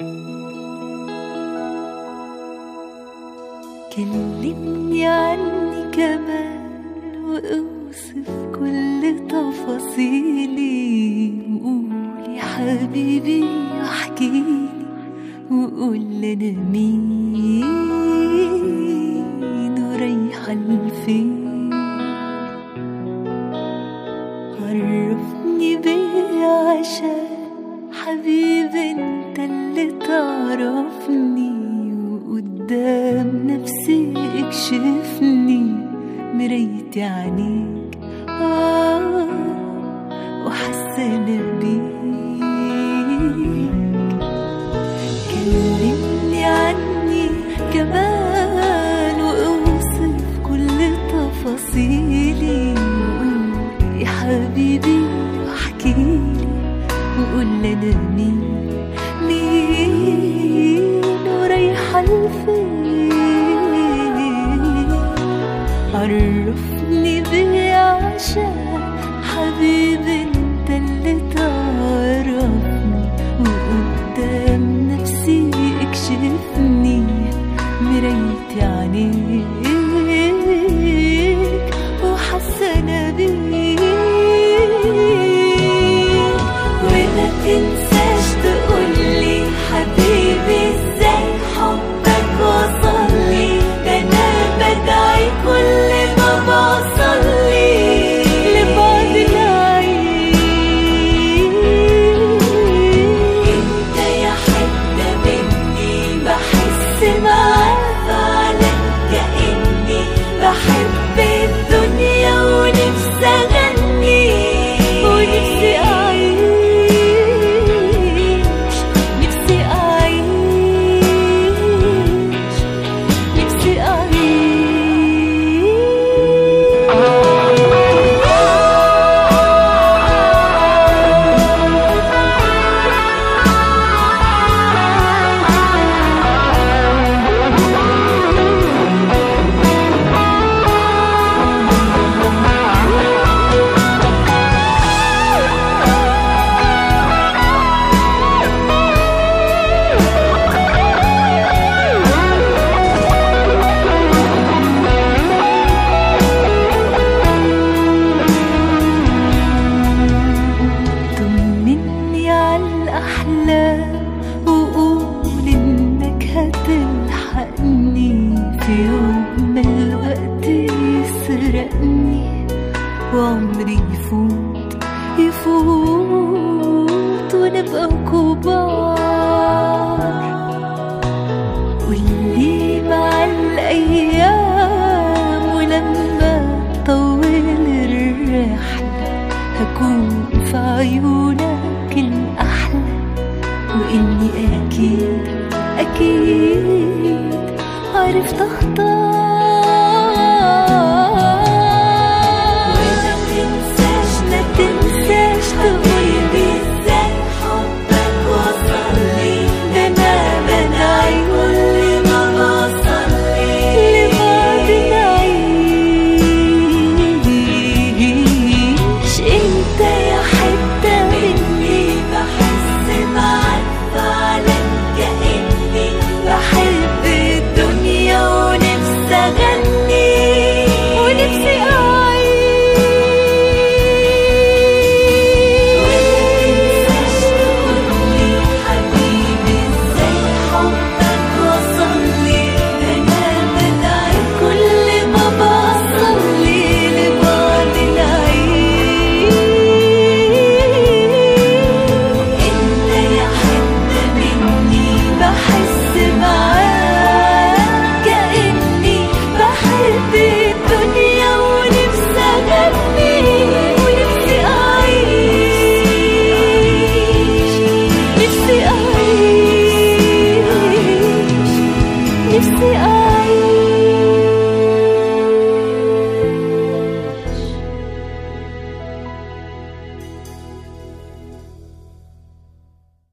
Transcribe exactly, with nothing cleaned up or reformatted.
كلمني عني كمان واوصف كل تفاصيلي، وقول يا حبيبي احكيلي وقول انا مين ورايحة لفين. عرفني بيه عشان حبيبي انت اللي تعرفني، وقدام نفسي اكشفني مرايتي عينيك آه وحسنا بيك. كلمني عني كمان واوصف كل تفاصيلي، وقول يا حبيبي واحكيلي وقول انا مين مين ورايحة لفين. عرفني بيه عشان حبيبي انت اللي تعرفني، وقدام نفسي اكشفني مرايتي عينيك وحسنا بيك. وما تنساش تقولي حبيبي ازاي حبك وصلي، ده انا بدعي كل ما بوصلي لبعد العين. انت يا حتة مني بحس معاك فعلا كأني بحب الدنيا، ونفسي اغني ونفسي اعيش، نفسي اعيش، نفسي طمني على الأحلام، وقول إنك هتلحقني في يوم ما الوقت يسرقني، وعمري يفوت يفوت ونبقى كبار. قولي مع الأيام ولما تطول الرحلة هكون في عيونك الأحلى، وإني أكيد أكيد عرفت أختار. وما تنساش ما تنساش تقولي ازاي حبك وصلي، ده أنا بدعي كل ما بوصلي لبعد العيش. انت يا حتة مني بحس معاك فعلا كأني بحب الدنيا، ونفسي اغني ونفسي اعيش. وما تنساش تقولي حبيبي ازاي حبك وصلي، ده انا بدعي كل ما بوصلي لبعد العيش. انت يا حتة مني بحس معاك كأني بحب الدنيا، ونفسي اغني ونفسي اعيش، نفسي اعيش، نفسي اعيش.